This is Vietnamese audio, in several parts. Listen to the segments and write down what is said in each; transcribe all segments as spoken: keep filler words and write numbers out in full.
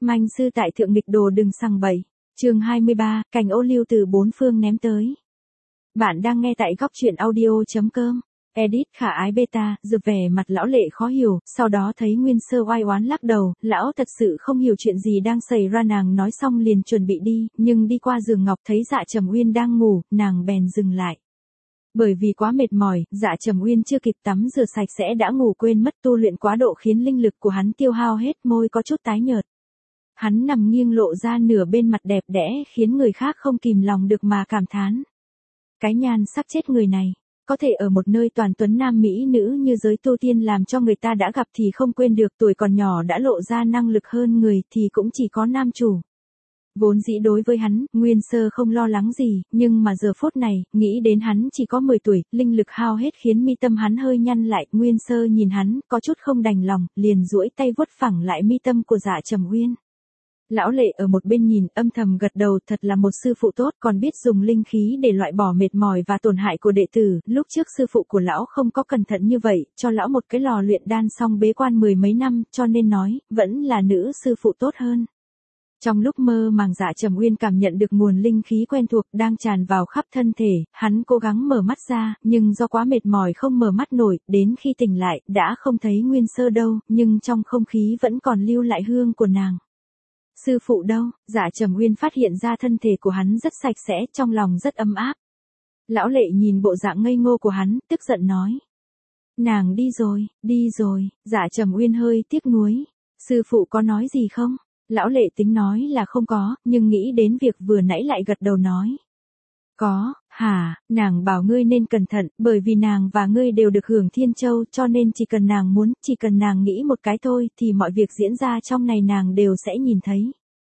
Manh sư tại thượng nghịch đồ đừng sằng bậy. Chương hai mươi ba, cành ô liu từ bốn phương ném tới. Bạn đang nghe tại góc truyện audio chấm com. Edit khả ái beta, rụt vẻ mặt lão lệ khó hiểu, sau đó thấy Nguyên Sơ oai oán lắc đầu, lão thật sự không hiểu chuyện gì đang xảy ra. Nàng nói xong liền chuẩn bị đi, nhưng đi qua giường ngọc thấy Dạ Trầm Uyên đang ngủ, nàng bèn dừng lại. Bởi vì quá mệt mỏi, Dạ Trầm Uyên chưa kịp tắm rửa sạch sẽ đã ngủ quên mất, tu luyện quá độ khiến linh lực của hắn tiêu hao hết, môi có chút tái nhợt. Hắn nằm nghiêng lộ ra nửa bên mặt đẹp đẽ khiến người khác không kìm lòng được mà cảm thán. Cái nhan sắc chết người này, có thể ở một nơi toàn tuấn nam mỹ nữ như giới tu tiên làm cho người ta đã gặp thì không quên được, tuổi còn nhỏ đã lộ ra năng lực hơn người thì cũng chỉ có nam chủ. Vốn dĩ đối với hắn, Nguyên Sơ không lo lắng gì, nhưng mà giờ phút này, nghĩ đến hắn chỉ có mười tuổi, linh lực hao hết khiến mi tâm hắn hơi nhăn lại. Nguyên Sơ nhìn hắn, có chút không đành lòng, liền duỗi tay vuốt phẳng lại mi tâm của Dạ Trầm Uyên. Lão lệ ở một bên nhìn, âm thầm gật đầu, thật là một sư phụ tốt, còn biết dùng linh khí để loại bỏ mệt mỏi và tổn hại của đệ tử. Lúc trước sư phụ của lão không có cẩn thận như vậy, cho lão một cái lò luyện đan xong bế quan mười mấy năm, cho nên nói, vẫn là nữ sư phụ tốt hơn. Trong lúc mơ màng, Dạ Trầm Uyên cảm nhận được nguồn linh khí quen thuộc đang tràn vào khắp thân thể, hắn cố gắng mở mắt ra, nhưng do quá mệt mỏi không mở mắt nổi, đến khi tỉnh lại, đã không thấy Nguyên Sơ đâu, nhưng trong không khí vẫn còn lưu lại hương của nàng. Sư phụ đâu? Dạ Trầm Uyên phát hiện ra thân thể của hắn rất sạch sẽ, trong lòng rất ấm áp. Lão lệ nhìn bộ dạng ngây ngô của hắn, tức giận nói. Nàng đi rồi, đi rồi. Dạ Trầm Uyên hơi tiếc nuối. Sư phụ có nói gì không? Lão lệ tính nói là không có, nhưng nghĩ đến việc vừa nãy lại gật đầu nói. Có, hả, nàng bảo ngươi nên cẩn thận, bởi vì nàng và ngươi đều được hưởng Thiên Châu, cho nên chỉ cần nàng muốn, chỉ cần nàng nghĩ một cái thôi, thì mọi việc diễn ra trong này nàng đều sẽ nhìn thấy.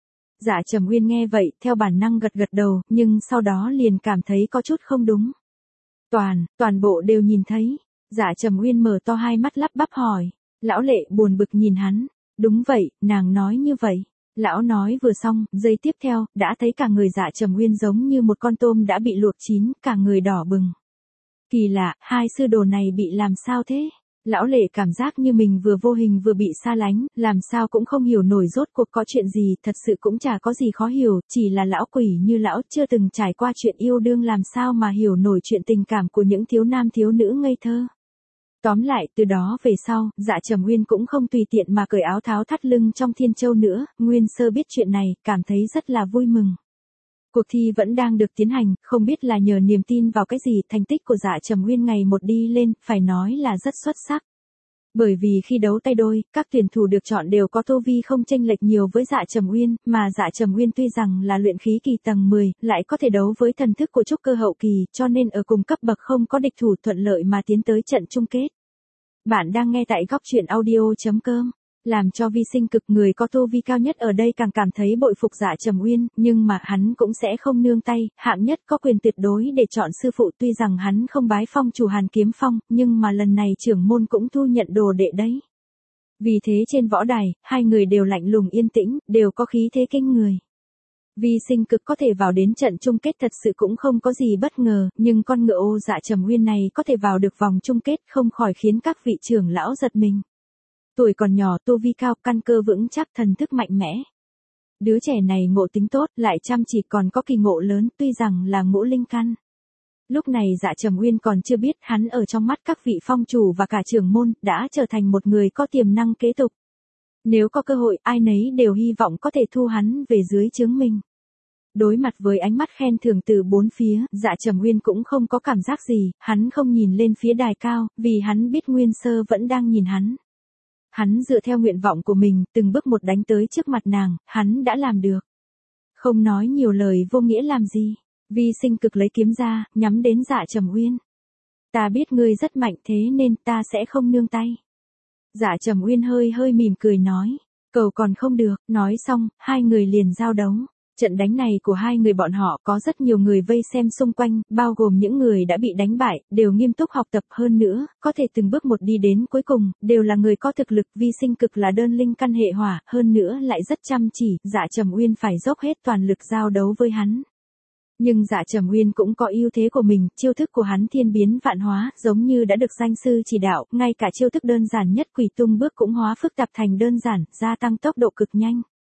Dạ Trầm Uyên nghe vậy, theo bản năng gật gật đầu, nhưng sau đó liền cảm thấy có chút không đúng. Toàn, toàn bộ đều nhìn thấy. Dạ Trầm Uyên mở to hai mắt lắp bắp hỏi. Lão lệ buồn bực nhìn hắn. Đúng vậy, nàng nói như vậy. Lão nói vừa xong, giây tiếp theo, đã thấy cả người Dạ Trầm Uyên giống như một con tôm đã bị luộc chín, cả người đỏ bừng. Kỳ lạ, hai sư đồ này bị làm sao thế? Lão lệ cảm giác như mình vừa vô hình vừa bị xa lánh, làm sao cũng không hiểu nổi rốt cuộc có chuyện gì, thật sự cũng chả có gì khó hiểu, chỉ là lão quỷ như lão chưa từng trải qua chuyện yêu đương làm sao mà hiểu nổi chuyện tình cảm của những thiếu nam thiếu nữ ngây thơ. Tóm lại, từ đó về sau, Dạ Trầm Uyên cũng không tùy tiện mà cởi áo tháo thắt lưng trong Thiên Châu nữa. Nguyên Sơ biết chuyện này, cảm thấy rất là vui mừng. Cuộc thi vẫn đang được tiến hành, không biết là nhờ niềm tin vào cái gì, thành tích của Dạ Trầm Uyên ngày một đi lên, phải nói là rất xuất sắc. Bởi vì khi đấu tay đôi, các tuyển thủ được chọn đều có tu vi không chênh lệch nhiều với Dạ Trầm Uyên, mà Dạ Trầm Uyên tuy rằng là luyện khí kỳ tầng mười, lại có thể đấu với thần thức của trúc cơ hậu kỳ, cho nên ở cùng cấp bậc không có địch thủ, thuận lợi mà tiến tới trận chung kết. Bạn đang nghe tại góc truyện audio chấm com. Làm cho Vi Sinh Cực, người có tu vi cao nhất ở đây, càng cảm thấy bội phục Dạ Trầm Uyên, nhưng mà hắn cũng sẽ không nương tay, hạng nhất có quyền tuyệt đối để chọn sư phụ, tuy rằng hắn không bái phong chủ Hàn Kiếm Phong, nhưng mà lần này trưởng môn cũng thu nhận đồ đệ đấy. Vì thế trên võ đài, hai người đều lạnh lùng yên tĩnh, đều có khí thế kinh người. Vi Sinh Cực có thể vào đến trận chung kết thật sự cũng không có gì bất ngờ, nhưng con ngựa ô Dạ Trầm Uyên này có thể vào được vòng chung kết không khỏi khiến các vị trưởng lão giật mình. Tuổi còn nhỏ, tu vi cao, căn cơ vững chắc, thần thức mạnh mẽ. Đứa trẻ này ngộ tính tốt, lại chăm chỉ, còn có kỳ ngộ lớn, tuy rằng là ngũ linh căn. Lúc này Dạ Trầm Uyên còn chưa biết, hắn ở trong mắt các vị phong chủ và cả trưởng môn, đã trở thành một người có tiềm năng kế tục. Nếu có cơ hội, ai nấy đều hy vọng có thể thu hắn về dưới trướng mình. Đối mặt với ánh mắt khen thưởng từ bốn phía, Dạ Trầm Uyên cũng không có cảm giác gì, hắn không nhìn lên phía đài cao, vì hắn biết Nguyên Sơ vẫn đang nhìn hắn. Hắn dựa theo nguyện vọng của mình, từng bước một đánh tới trước mặt nàng, hắn đã làm được. Không nói nhiều lời vô nghĩa làm gì. Vi Sinh Cực lấy kiếm ra, nhắm đến Dạ Trầm Uyên. Ta biết ngươi rất mạnh, thế nên ta sẽ không nương tay. Dạ Trầm Uyên hơi hơi mỉm cười nói. Cầu còn không được. Nói xong, hai người liền giao đấu. Trận đánh này của hai người bọn họ có rất nhiều người vây xem xung quanh, bao gồm những người đã bị đánh bại, đều nghiêm túc học tập hơn nữa, có thể từng bước một đi đến cuối cùng, đều là người có thực lực. Vi Sinh Cực là đơn linh căn hệ hỏa, hơn nữa lại rất chăm chỉ, Dạ Trầm Uyên phải dốc hết toàn lực giao đấu với hắn. Nhưng Dạ Trầm Uyên cũng có ưu thế của mình, chiêu thức của hắn thiên biến vạn hóa, giống như đã được danh sư chỉ đạo, ngay cả chiêu thức đơn giản nhất Quỷ Tung Bước cũng hóa phức tạp thành đơn giản, gia tăng tốc độ cực nhanh.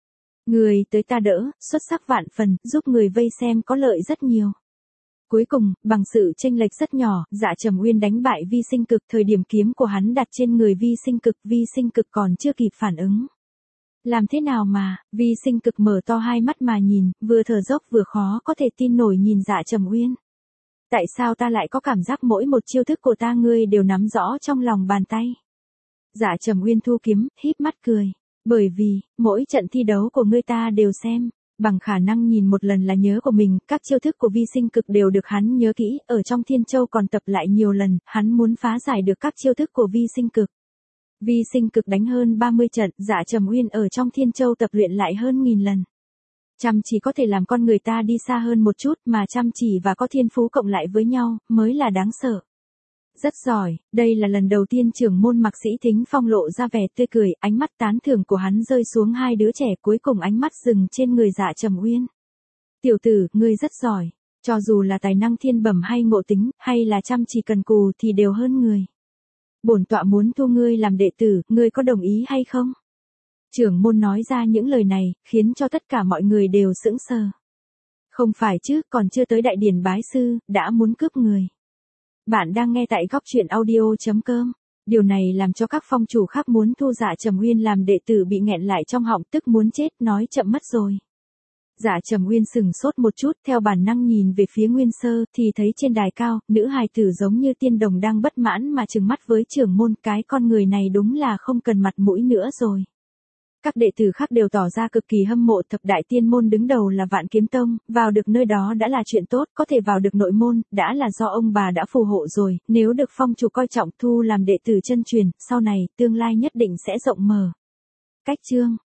Người tới ta đỡ, xuất sắc vạn phần, giúp người vây xem có lợi rất nhiều. Cuối cùng, bằng sự chênh lệch rất nhỏ, Dạ Trầm Uyên đánh bại Vi Sinh Cực, thời điểm kiếm của hắn đặt trên người Vi Sinh Cực, Vi Sinh Cực còn chưa kịp phản ứng. Làm thế nào mà, Vi Sinh Cực mở to hai mắt mà nhìn, vừa thở dốc vừa khó có thể tin nổi nhìn Dạ Trầm Uyên. Tại sao ta lại có cảm giác mỗi một chiêu thức của ta ngươi đều nắm rõ trong lòng bàn tay? Dạ Trầm Uyên thu kiếm, híp mắt cười. Bởi vì, mỗi trận thi đấu của ngươi ta đều xem, bằng khả năng nhìn một lần là nhớ của mình, các chiêu thức của Vi Sinh Cực đều được hắn nhớ kỹ, ở trong Thiên Châu còn tập lại nhiều lần, hắn muốn phá giải được các chiêu thức của Vi Sinh Cực. Vi Sinh Cực đánh hơn ba mươi trận, Dạ Trầm Uyên ở trong Thiên Châu tập luyện lại hơn nghìn lần. Chăm chỉ có thể làm con người ta đi xa hơn một chút, mà chăm chỉ và có thiên phú cộng lại với nhau, mới là đáng sợ. Rất giỏi, đây là lần đầu tiên trưởng môn Mạc Sĩ Thính Phong lộ ra vẻ tươi cười, ánh mắt tán thưởng của hắn rơi xuống hai đứa trẻ, cuối cùng ánh mắt dừng trên người Dạ Trầm Uyên. Tiểu tử, ngươi rất giỏi, cho dù là tài năng thiên bẩm hay ngộ tính, hay là chăm chỉ cần cù thì đều hơn người. Bổn tọa muốn thu ngươi làm đệ tử, ngươi có đồng ý hay không? Trưởng môn nói ra những lời này, khiến cho tất cả mọi người đều sững sờ. Không phải chứ, còn chưa tới đại điển bái sư, đã muốn cướp người. Bạn đang nghe tại góc truyện audio chấm com. Điều này làm cho các phong chủ khác muốn thu Dạ Trầm Uyên làm đệ tử bị nghẹn lại trong họng, tức muốn chết, nói chậm mất rồi. Dạ Trầm Uyên sừng sốt một chút, theo bản năng nhìn về phía Nguyên Sơ, thì thấy trên đài cao, nữ hài tử giống như tiên đồng đang bất mãn mà trừng mắt với trưởng môn, cái con người này đúng là không cần mặt mũi nữa rồi. Các đệ tử khác đều tỏ ra cực kỳ hâm mộ, thập đại tiên môn đứng đầu là Vạn Kiếm Tông, vào được nơi đó đã là chuyện tốt, có thể vào được nội môn, đã là do ông bà đã phù hộ rồi, nếu được phong chủ coi trọng thu làm đệ tử chân truyền, sau này, tương lai nhất định sẽ rộng mở. Cách chương